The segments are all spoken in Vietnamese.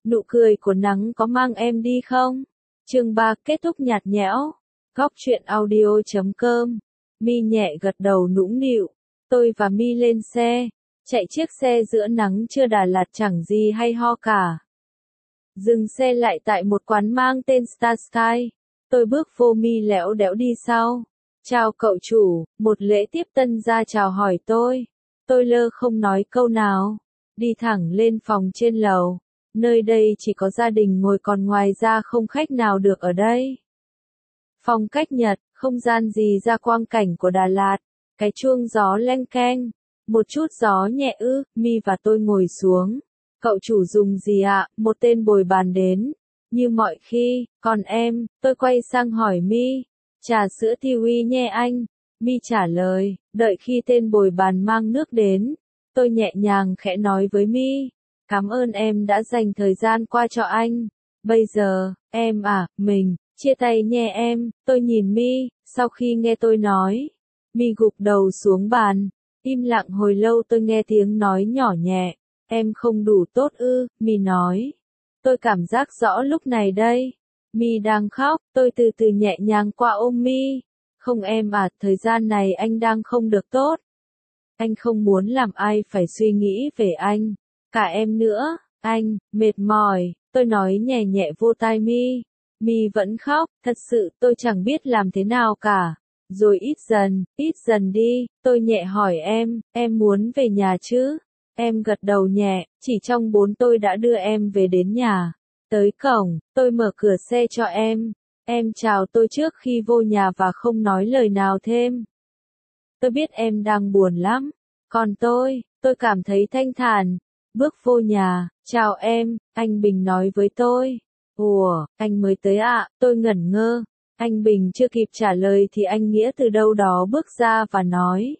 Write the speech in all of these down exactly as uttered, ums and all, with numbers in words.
Nụ cười của nắng có mang em đi không? Chương ba kết thúc nhạt nhẽo. Góc truyện audio chấm com. Mi nhẹ gật đầu nũng nịu. Tôi và Mi lên xe. Chạy chiếc xe giữa nắng trưa Đà Lạt chẳng gì hay ho cả. Dừng xe lại tại một quán mang tên Star Sky. Tôi bước vô, Mi lẽo đẽo đi sau. Chào cậu chủ, một lễ tiếp tân ra chào hỏi tôi. Tôi lơ không nói câu nào. Đi thẳng lên phòng trên lầu. Nơi đây chỉ có gia đình ngồi, còn ngoài ra không khách nào được ở đây. Phong cách Nhật, không gian gì ra quang cảnh của Đà Lạt. Cái chuông gió leng keng. Một chút gió nhẹ ư. Mi và tôi ngồi xuống. Cậu chủ dùng gì ạ? Một tên bồi bàn đến. Như mọi khi, còn em, tôi quay sang hỏi Mi. Trà sữa kiwi nhé anh. Mi trả lời. Đợi khi tên bồi bàn mang nước đến, tôi nhẹ nhàng khẽ nói với Mi. Cảm ơn em đã dành thời gian qua cho anh. Bây giờ, em à, mình, chia tay nhé em. Tôi nhìn Mi, sau khi nghe tôi nói. Mi gục đầu xuống bàn. Im lặng hồi lâu, tôi nghe tiếng nói nhỏ nhẹ. Em không đủ tốt ư? Mi nói. Tôi cảm giác rõ lúc này đây. Mi đang khóc, tôi từ từ nhẹ nhàng qua ôm Mi. Không em à, thời gian này anh đang không được tốt. Anh không muốn làm ai phải suy nghĩ về anh. Cả em nữa, anh, mệt mỏi, tôi nói nhẹ nhẹ vô tai Mi. Mi vẫn khóc, thật sự tôi chẳng biết làm thế nào cả. Rồi ít dần, ít dần đi, tôi nhẹ hỏi em, em muốn về nhà chứ? Em gật đầu nhẹ, chỉ trong bốn tôi đã đưa em về đến nhà. Tới cổng, tôi mở cửa xe cho em. Em chào tôi trước khi vô nhà và không nói lời nào thêm. Tôi biết em đang buồn lắm. Còn tôi, tôi cảm thấy thanh thản. Bước vô nhà, chào em, anh Bình nói với tôi. Ủa, anh mới tới ạ, à? Tôi ngẩn ngơ. Anh Bình chưa kịp trả lời thì anh Nghĩa từ đâu đó bước ra và nói.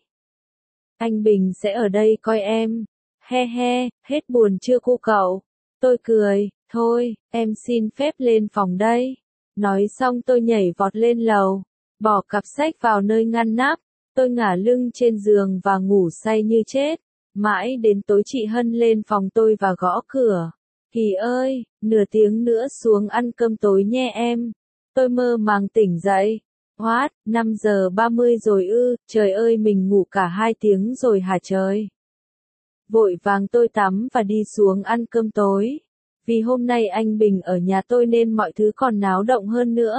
Anh Bình sẽ ở đây coi em. He he, hết buồn chưa cô cậu? Tôi cười, thôi, em xin phép lên phòng đây. Nói xong tôi nhảy vọt lên lầu, bỏ cặp sách vào nơi ngăn nắp. Tôi ngả lưng trên giường và ngủ say như chết. Mãi đến tối chị Hân lên phòng tôi và gõ cửa. Hì ơi, nửa tiếng nữa xuống ăn cơm tối nhé em. Tôi mơ màng tỉnh dậy. What, năm giờ ba mươi rồi ư, trời ơi mình ngủ cả hai tiếng rồi hả trời. Vội vàng tôi tắm và đi xuống ăn cơm tối. Vì hôm nay anh Bình ở nhà tôi nên mọi thứ còn náo động hơn nữa.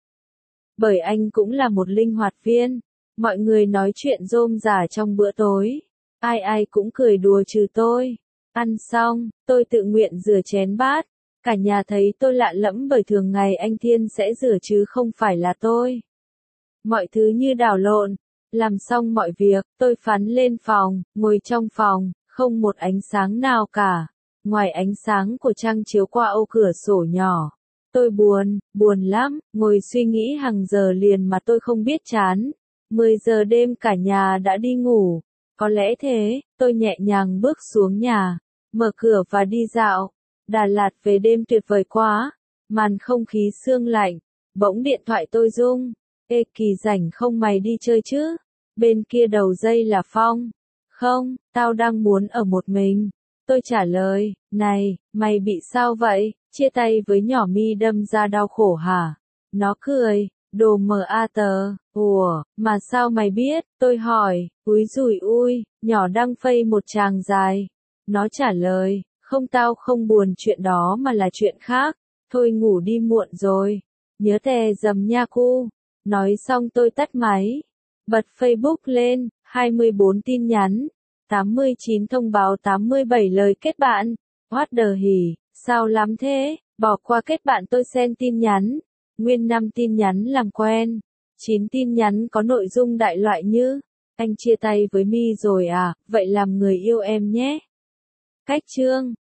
Bởi anh cũng là một linh hoạt viên. Mọi người nói chuyện rôm rả trong bữa tối. Ai ai cũng cười đùa trừ tôi. Ăn xong, tôi tự nguyện rửa chén bát. Cả nhà thấy tôi lạ lẫm bởi thường ngày anh Thiên sẽ rửa chứ không phải là tôi. Mọi thứ như đảo lộn. Làm xong mọi việc, tôi phắn lên phòng, ngồi trong phòng, không một ánh sáng nào cả. Ngoài ánh sáng của trăng chiếu qua ô cửa sổ nhỏ. Tôi buồn, buồn lắm, ngồi suy nghĩ hàng giờ liền mà tôi không biết chán. mười giờ đêm cả nhà đã đi ngủ. Có lẽ thế, tôi nhẹ nhàng bước xuống nhà, mở cửa và đi dạo. Đà Lạt về đêm tuyệt vời quá. Màn không khí sương lạnh. Bỗng điện thoại tôi rung. Ê Kỳ rảnh không mày đi chơi chứ? Bên kia đầu dây là Phong. Không, tao đang muốn ở một mình. Tôi trả lời, này, mày bị sao vậy? Chia tay với nhỏ Mi đâm ra đau khổ hả? Nó cười, đồ mờ a tờ. Ủa, mà sao mày biết? Tôi hỏi, úi dùi ui, nhỏ đăng phây một tràng dài. Nó trả lời, không tao không buồn chuyện đó mà là chuyện khác. Thôi ngủ đi muộn rồi. Nhớ tè dầm nha cu. Nói xong tôi tắt máy. Bật Facebook lên, hai mươi bốn tin nhắn. tám mươi chín thông báo, tám mươi bảy lời kết bạn. What the hỉ, sao lắm thế? Bỏ qua kết bạn tôi xem tin nhắn. Nguyên năm tin nhắn làm quen. chín tin nhắn có nội dung đại loại như. Anh chia tay với Mi rồi à, vậy làm người yêu em nhé. Cách chương.